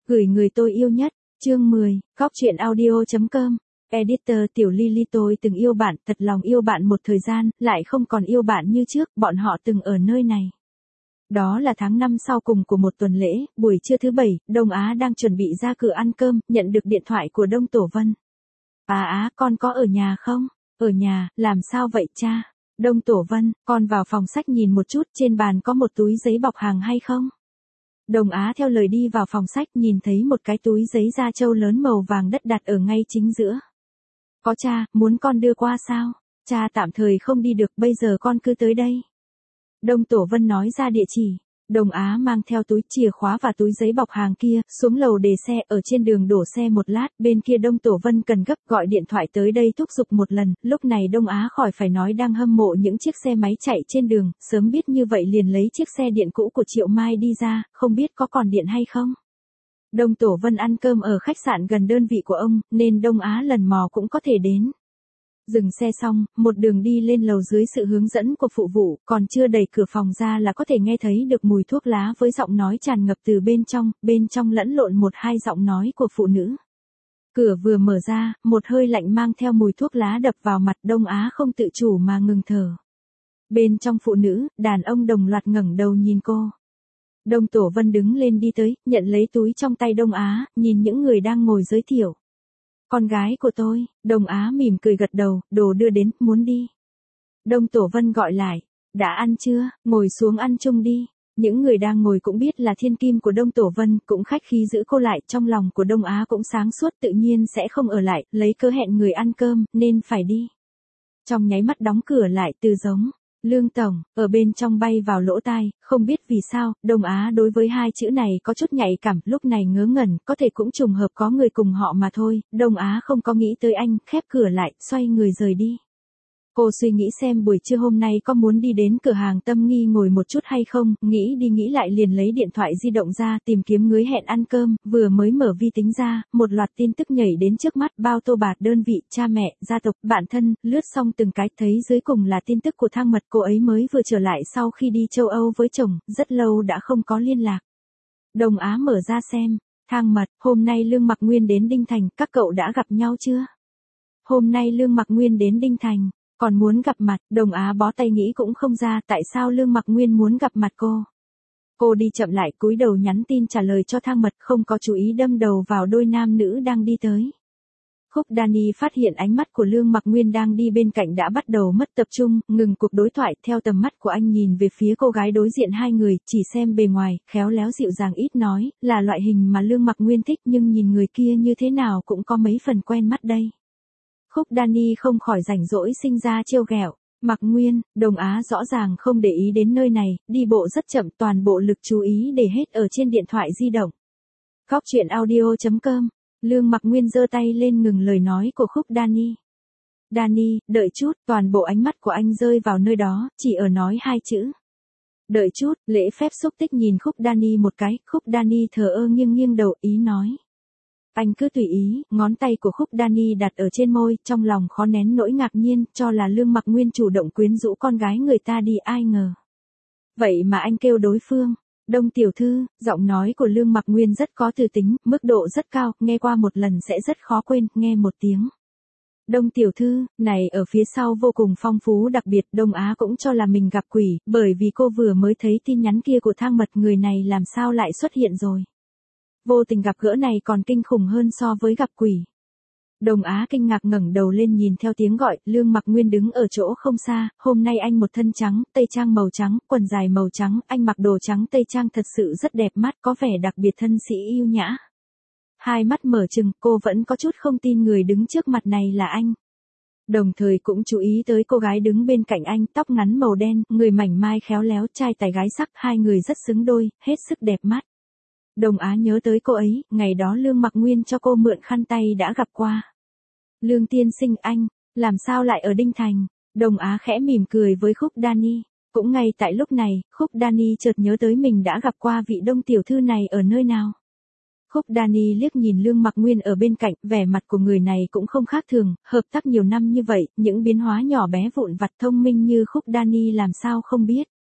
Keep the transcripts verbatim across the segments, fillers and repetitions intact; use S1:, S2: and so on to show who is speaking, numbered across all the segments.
S1: Gửi người tôi yêu nhất, chương mười, góc truyện audio.com. Editor Tiểu Lily, tôi từng yêu bạn, thật lòng yêu bạn một thời gian, lại không còn yêu bạn như trước, bọn họ từng ở nơi này. Đó là tháng năm sau cùng của một tuần lễ, buổi trưa thứ bảy, Đông Á đang chuẩn bị ra cửa ăn cơm, nhận được điện thoại của Đông Tổ Vân. À Á, con có ở nhà không? Ở nhà, làm sao vậy cha? Đông Tổ Vân, con vào phòng sách nhìn một chút, trên bàn có một túi giấy bọc hàng hay không? Đồng Á theo lời đi vào phòng sách, nhìn thấy một cái túi giấy da trâu lớn màu vàng đất đặt ở ngay chính giữa. Có cha, muốn con đưa qua sao? Cha tạm thời không đi được, bây giờ con cứ tới đây. Đông Tổ Vân nói ra địa chỉ. Đồng Á mang theo túi chìa khóa và túi giấy bọc hàng kia, xuống lầu để xe, ở trên đường đổ xe một lát, bên kia Đông Tổ Vân cần gấp gọi điện thoại tới đây thúc giục một lần, lúc này Đông Á khỏi phải nói đang hâm mộ những chiếc xe máy chạy trên đường, sớm biết như vậy liền lấy chiếc xe điện cũ của Triệu Mai đi ra, không biết có còn điện hay không. Đông Tổ Vân ăn cơm ở khách sạn gần đơn vị của ông, nên Đông Á lần mò cũng có thể đến. Dừng xe xong, một đường đi lên lầu dưới sự hướng dẫn của phụ vụ, còn chưa đẩy cửa phòng ra là có thể nghe thấy được mùi thuốc lá với giọng nói tràn ngập từ bên trong, bên trong lẫn lộn một hai giọng nói của phụ nữ. Cửa vừa mở ra, một hơi lạnh mang theo mùi thuốc lá đập vào mặt, Đông Á không tự chủ mà ngừng thở. Bên trong phụ nữ, đàn ông đồng loạt ngẩng đầu nhìn cô. Đông Tổ Vân đứng lên đi tới, nhận lấy túi trong tay Đông Á, nhìn những người đang ngồi giới thiệu. Con gái của tôi, Đông Á mỉm cười gật đầu, đồ đưa đến, muốn đi. Đông Tổ Vân gọi lại, đã ăn chưa, ngồi xuống ăn chung đi. Những người đang ngồi cũng biết là thiên kim của Đông Tổ Vân, cũng khách khí giữ cô lại, trong lòng của Đông Á cũng sáng suốt, tự nhiên sẽ không ở lại, lấy cớ hẹn người ăn cơm, nên phải đi. Trong nháy mắt đóng cửa lại, từ giống, Lương Tổng, ở bên trong bay vào lỗ tai, không biết vì sao, Đông Á đối với hai chữ này có chút nhạy cảm, lúc này ngớ ngẩn, có thể cũng trùng hợp có người cùng họ mà thôi, Đông Á không có nghĩ tới anh, khép cửa lại, xoay người rời đi. Cô suy nghĩ xem buổi trưa hôm nay có muốn đi đến cửa hàng Tâm Nghi ngồi một chút hay không, nghĩ đi nghĩ lại liền lấy điện thoại di động ra tìm kiếm người hẹn ăn cơm, vừa mới mở vi tính ra, một loạt tin tức nhảy đến trước mắt, bao tô bạt đơn vị, cha mẹ, gia tộc, bạn thân, lướt xong từng cái, thấy dưới cùng là tin tức của Thang Mật, cô ấy mới vừa trở lại sau khi đi châu Âu với chồng, rất lâu đã không có liên lạc. Đông Á mở ra xem, Thang Mật, hôm nay Lương Mặc Nguyên đến Đinh Thành, các cậu đã gặp nhau chưa? Hôm nay Lương Mặc Nguyên đến Đinh Thành. Còn muốn gặp mặt, Đông Á bó tay nghĩ cũng không ra tại sao Lương Mặc Nguyên muốn gặp mặt cô. Cô đi chậm lại cúi đầu nhắn tin trả lời cho Thang Mật, không có chú ý đâm đầu vào đôi nam nữ đang đi tới. Khúc Dani phát hiện ánh mắt của Lương Mặc Nguyên đang đi bên cạnh đã bắt đầu mất tập trung, ngừng cuộc đối thoại, theo tầm mắt của anh nhìn về phía cô gái đối diện hai người, chỉ xem bề ngoài, khéo léo dịu dàng ít nói, là loại hình mà Lương Mặc Nguyên thích nhưng nhìn người kia như thế nào cũng có mấy phần quen mắt đây. Khúc Dani không khỏi rảnh rỗi sinh ra trêu ghẹo. Mặc Nguyên, Đông Á rõ ràng không để ý đến nơi này, đi bộ rất chậm, toàn bộ lực chú ý để hết ở trên điện thoại di động. Góc truyện audio.com. Lương Mặc Nguyên giơ tay lên ngừng lời nói của Khúc Dani. Dani, đợi chút, toàn bộ ánh mắt của anh rơi vào nơi đó, chỉ ở nói hai chữ. Đợi chút, lễ phép xúc tích nhìn Khúc Dani một cái, Khúc Dani thờ ơ nghiêng nghiêng đầu, ý nói. Anh cứ tùy ý, ngón tay của Khúc Dani đặt ở trên môi, trong lòng khó nén nỗi ngạc nhiên, cho là Lương Mặc Nguyên chủ động quyến rũ con gái người ta đi, ai ngờ. Vậy mà anh kêu đối phương, Đông tiểu thư, giọng nói của Lương Mặc Nguyên rất có tư tính, mức độ rất cao, nghe qua một lần sẽ rất khó quên, nghe một tiếng. Đông tiểu thư, này ở phía sau vô cùng phong phú, đặc biệt Đông Á cũng cho là mình gặp quỷ, bởi vì cô vừa mới thấy tin nhắn kia của Thang Mật, người này làm sao lại xuất hiện rồi. Vô tình gặp gỡ này còn kinh khủng hơn so với gặp quỷ. Đông Á kinh ngạc ngẩng đầu lên nhìn theo tiếng gọi, Lương Mặc Nguyên đứng ở chỗ không xa, hôm nay anh một thân trắng, tây trang màu trắng, quần dài màu trắng, anh mặc đồ trắng tây trang thật sự rất đẹp mắt, có vẻ đặc biệt thân sĩ yêu nhã. Hai mắt mở trừng, cô vẫn có chút không tin người đứng trước mặt này là anh. Đồng thời cũng chú ý tới cô gái đứng bên cạnh anh, tóc ngắn màu đen, người mảnh mai khéo léo, trai tài gái sắc, hai người rất xứng đôi, hết sức đẹp mắt. Đông Á nhớ tới cô ấy, ngày đó Lương Mặc Nguyên cho cô mượn khăn tay đã gặp qua. Lương tiên sinh anh, làm sao lại ở Đinh Thành? Đông Á khẽ mỉm cười với Khúc Dani. Cũng ngay tại lúc này, Khúc Dani chợt nhớ tới mình đã gặp qua vị Đông tiểu thư này ở nơi nào. Khúc Dani liếc nhìn Lương Mặc Nguyên ở bên cạnh, vẻ mặt của người này cũng không khác thường, hợp tác nhiều năm như vậy, những biến hóa nhỏ bé vụn vặt thông minh như Khúc Dani làm sao không biết.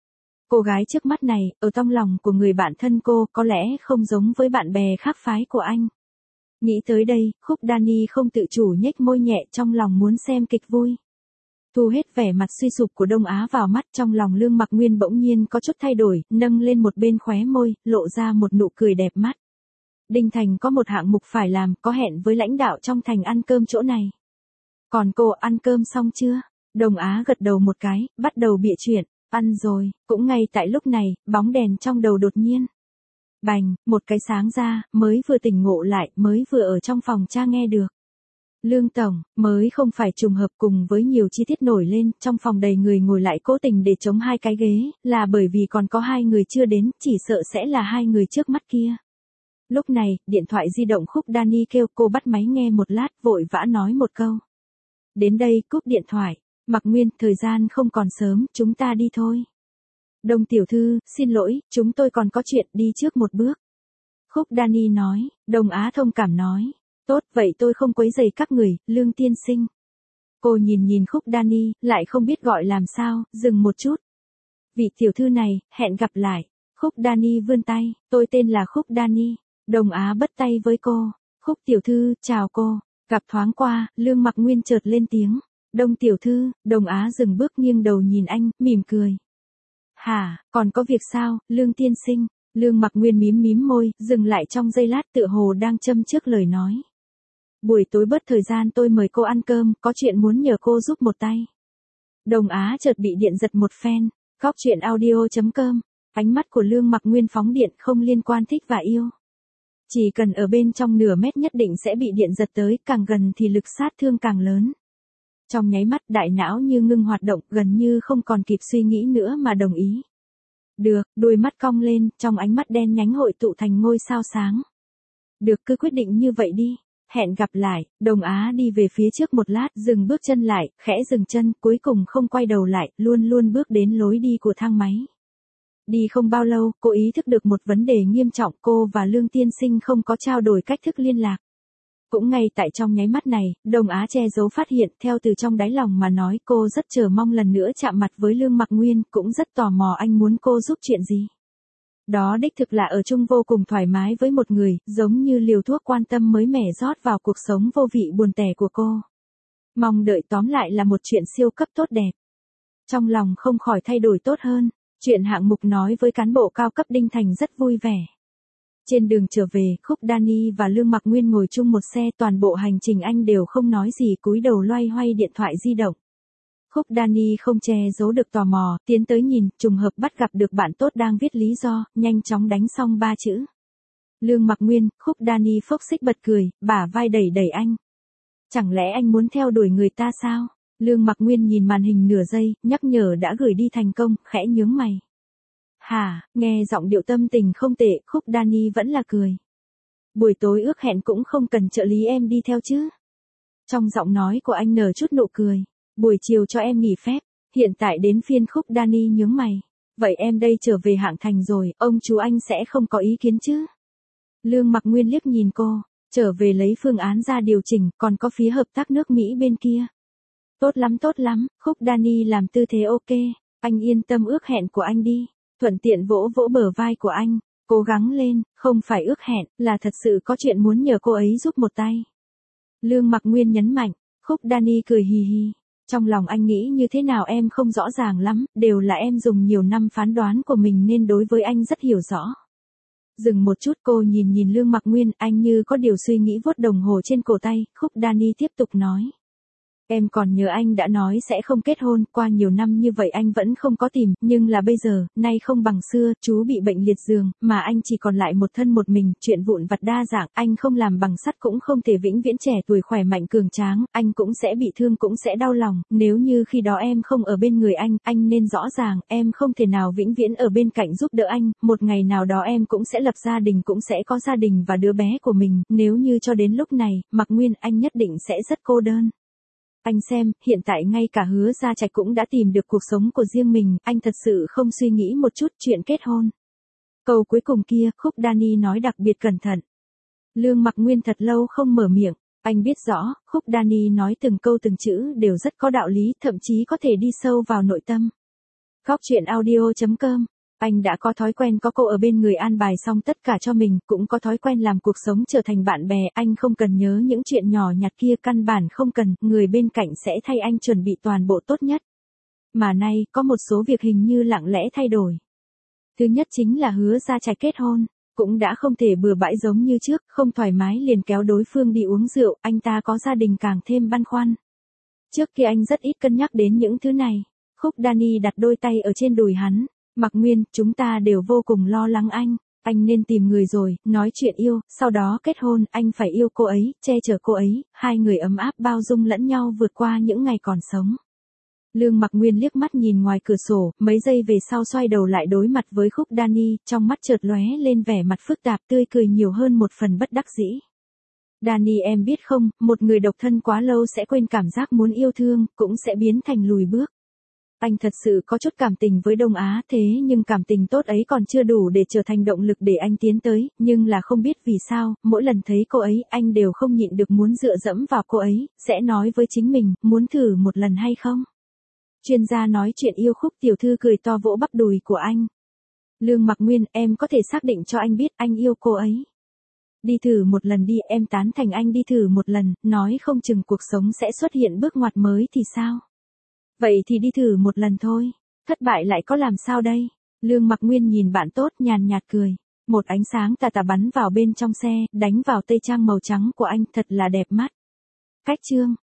S1: Cô gái trước mắt này, ở trong lòng của người bạn thân cô, có lẽ không giống với bạn bè khác phái của anh. Nghĩ tới đây, Khúc Dani không tự chủ nhếch môi nhẹ trong lòng muốn xem kịch vui. Thu hết vẻ mặt suy sụp của Đông Á vào mắt, trong lòng Lương Mặc Nguyên bỗng nhiên có chút thay đổi, nâng lên một bên khóe môi, lộ ra một nụ cười đẹp mắt. Đinh Thành có một hạng mục phải làm, có hẹn với lãnh đạo trong thành ăn cơm chỗ này. Còn cô ăn cơm xong chưa? Đông Á gật đầu một cái, bắt đầu bịa chuyện. Ăn rồi. Cũng ngay tại lúc này, bóng đèn trong đầu đột nhiên. Bành, một cái sáng ra, mới vừa tỉnh ngộ lại, mới vừa ở trong phòng cha nghe được. Lương Tổng, mới không phải trùng hợp, cùng với nhiều chi tiết nổi lên, trong phòng đầy người ngồi lại cố tình để chống hai cái ghế, là bởi vì còn có hai người chưa đến, chỉ sợ sẽ là hai người trước mắt kia. Lúc này, điện thoại di động Khúc Dani kêu, cô bắt máy nghe một lát, vội vã nói một câu. Đến đây, cúp điện thoại. Mặc Nguyên, thời gian không còn sớm, chúng ta đi thôi. Đông tiểu thư, xin lỗi, chúng tôi còn có chuyện, đi trước một bước. Khúc Dani nói. Đông Á thông cảm nói. Tốt, vậy tôi không quấy rầy các người, Lương tiên sinh. Cô nhìn nhìn Khúc Dani, lại không biết gọi làm sao, dừng một chút. Vị tiểu thư này, hẹn gặp lại. Khúc Dani vươn tay, tôi tên là Khúc Dani. Đông Á bắt tay với cô. Khúc tiểu thư, chào cô. Gặp thoáng qua, Lương Mặc Nguyên chợt lên tiếng. Đông tiểu thư, Đông Á dừng bước nghiêng đầu nhìn anh, mỉm cười. Hả, còn có việc sao, Lương tiên sinh? Lương Mặc Nguyên mím mím môi, dừng lại trong giây lát tựa hồ đang châm trước lời nói. Buổi tối bớt thời gian tôi mời cô ăn cơm, có chuyện muốn nhờ cô giúp một tay. Đông Á chợt bị điện giật một phen. Góc truyện audio chấm com. Ánh mắt của Lương Mặc Nguyên phóng điện, không liên quan thích và yêu. Chỉ cần ở bên trong nửa mét nhất định sẽ bị điện giật tới, càng gần thì lực sát thương càng lớn. Trong nháy mắt đại não như ngưng hoạt động, gần như không còn kịp suy nghĩ nữa mà đồng ý. Được, đôi mắt cong lên, trong ánh mắt đen nhánh hội tụ thành ngôi sao sáng. Được, cứ quyết định như vậy đi. Hẹn gặp lại. Đông Á đi về phía trước một lát, dừng bước chân lại, khẽ dừng chân, cuối cùng không quay đầu lại, luôn luôn bước đến lối đi của thang máy. Đi không bao lâu, cô ý thức được một vấn đề nghiêm trọng, cô và Lương tiên sinh không có trao đổi cách thức liên lạc. Cũng ngay tại trong nháy mắt này, Đông Á che giấu phát hiện, theo từ trong đáy lòng mà nói, cô rất chờ mong lần nữa chạm mặt với Lương Mặc Nguyên, cũng rất tò mò anh muốn cô giúp chuyện gì. Đó đích thực là ở chung vô cùng thoải mái với một người, giống như liều thuốc quan tâm mới mẻ rót vào cuộc sống vô vị buồn tẻ của cô. Mong đợi tóm lại là một chuyện siêu cấp tốt đẹp. Trong lòng không khỏi thay đổi tốt hơn. Chuyện hạng mục nói với cán bộ cao cấp Đinh Thành rất vui vẻ. Trên đường trở về, Khúc Dani và Lương Mặc Nguyên ngồi chung một xe, toàn bộ hành trình anh đều không nói gì, cúi đầu loay hoay điện thoại di động. Khúc Dani không che giấu được tò mò, tiến tới nhìn, trùng hợp bắt gặp được bạn tốt đang viết lý do, nhanh chóng đánh xong ba chữ. Lương Mặc Nguyên, Khúc Dani phốc xích bật cười, bả vai đẩy đẩy anh. Chẳng lẽ anh muốn theo đuổi người ta sao? Lương Mặc Nguyên nhìn màn hình nửa giây, nhắc nhở đã gửi đi thành công, khẽ nhướng mày. Hả, nghe giọng điệu tâm tình không tệ, Khúc Dani vẫn là cười. Buổi tối ước hẹn cũng không cần trợ lý em đi theo chứ. Trong giọng nói của anh nở chút nụ cười. Buổi chiều cho em nghỉ phép, hiện tại đến phiên Khúc Dani nhướng mày. Vậy em đây trở về Hạng Thành rồi, ông chú anh sẽ không có ý kiến chứ? Lương Mặc Nguyên liếc nhìn cô, trở về lấy phương án ra điều chỉnh, còn có phía hợp tác nước Mỹ bên kia. Tốt lắm tốt lắm, Khúc Dani làm tư thế ok, anh yên tâm ước hẹn của anh đi, thuận tiện vỗ vỗ bờ vai của anh, cố gắng lên, không phải ước hẹn, là thật sự có chuyện muốn nhờ cô ấy giúp một tay. Lương Mặc Nguyên nhấn mạnh, Khúc Dani cười hì hì, trong lòng anh nghĩ như thế nào em không rõ ràng lắm, đều là em dùng nhiều năm phán đoán của mình nên đối với anh rất hiểu rõ. Dừng một chút cô nhìn nhìn Lương Mặc Nguyên, anh như có điều suy nghĩ vuốt đồng hồ trên cổ tay, Khúc Dani tiếp tục nói. Em còn nhớ anh đã nói sẽ không kết hôn, qua nhiều năm như vậy anh vẫn không có tìm, nhưng là bây giờ, nay không bằng xưa, chú bị bệnh liệt giường, mà anh chỉ còn lại một thân một mình, chuyện vụn vặt đa dạng, anh không làm bằng sắt cũng không thể vĩnh viễn trẻ tuổi khỏe mạnh cường tráng, anh cũng sẽ bị thương cũng sẽ đau lòng, nếu như khi đó em không ở bên người anh, anh nên rõ ràng, em không thể nào vĩnh viễn ở bên cạnh giúp đỡ anh, một ngày nào đó em cũng sẽ lập gia đình cũng sẽ có gia đình và đứa bé của mình, nếu như cho đến lúc này, Mặc Nguyên anh nhất định sẽ rất cô đơn. Anh xem, hiện tại ngay cả Hứa Gia Trạch cũng đã tìm được cuộc sống của riêng mình, anh thật sự không suy nghĩ một chút chuyện kết hôn. Câu cuối cùng kia, Khúc Dani nói đặc biệt cẩn thận. Lương Mặc Nguyên thật lâu không mở miệng, anh biết rõ, Khúc Dani nói từng câu từng chữ đều rất có đạo lý, thậm chí có thể đi sâu vào nội tâm. Góc truyện audio chấm com Anh đã có thói quen có cô ở bên người an bài xong tất cả cho mình, cũng có thói quen làm cuộc sống trở thành bạn bè, anh không cần nhớ những chuyện nhỏ nhặt kia, căn bản không cần, người bên cạnh sẽ thay anh chuẩn bị toàn bộ tốt nhất. Mà nay, có một số việc hình như lặng lẽ thay đổi. Thứ nhất chính là Hứa Gia Trạch kết hôn, cũng đã không thể bừa bãi giống như trước, không thoải mái liền kéo đối phương đi uống rượu, anh ta có gia đình càng thêm băn khoăn. Trước kia anh rất ít cân nhắc đến những thứ này. Khúc Dani đặt đôi tay ở trên đùi hắn. Mạc Nguyên, chúng ta đều vô cùng lo lắng anh. Anh nên tìm người rồi, nói chuyện yêu, sau đó kết hôn, anh phải yêu cô ấy, che chở cô ấy, hai người ấm áp bao dung lẫn nhau vượt qua những ngày còn sống. Lương Mạc Nguyên liếc mắt nhìn ngoài cửa sổ, mấy giây về sau xoay đầu lại đối mặt với Khúc Dani, trong mắt chợt lóe lên vẻ mặt phức tạp, tươi cười nhiều hơn một phần bất đắc dĩ. Dani, em biết không, một người độc thân quá lâu sẽ quên cảm giác muốn yêu thương, cũng sẽ biến thành lùi bước. Anh thật sự có chút cảm tình với Đông Á, thế nhưng cảm tình tốt ấy còn chưa đủ để trở thành động lực để anh tiến tới, nhưng là không biết vì sao, mỗi lần thấy cô ấy, anh đều không nhịn được muốn dựa dẫm vào cô ấy, sẽ nói với chính mình, muốn thử một lần hay không? Chuyên gia nói chuyện yêu. Khúc tiểu thư cười to vỗ bắp đùi của anh. Lương Mạc Nguyên, em có thể xác định cho anh biết anh yêu cô ấy. Đi thử một lần đi, em tán thành anh đi thử một lần, nói không chừng cuộc sống sẽ xuất hiện bước ngoặt mới thì sao? Vậy thì đi thử một lần thôi, thất bại lại có làm sao đây? Lương Mạc Nguyên nhìn bạn tốt nhàn nhạt cười. Một ánh sáng tà tà bắn vào bên trong xe, đánh vào tây trang màu trắng của anh, thật là đẹp mắt. Cách chương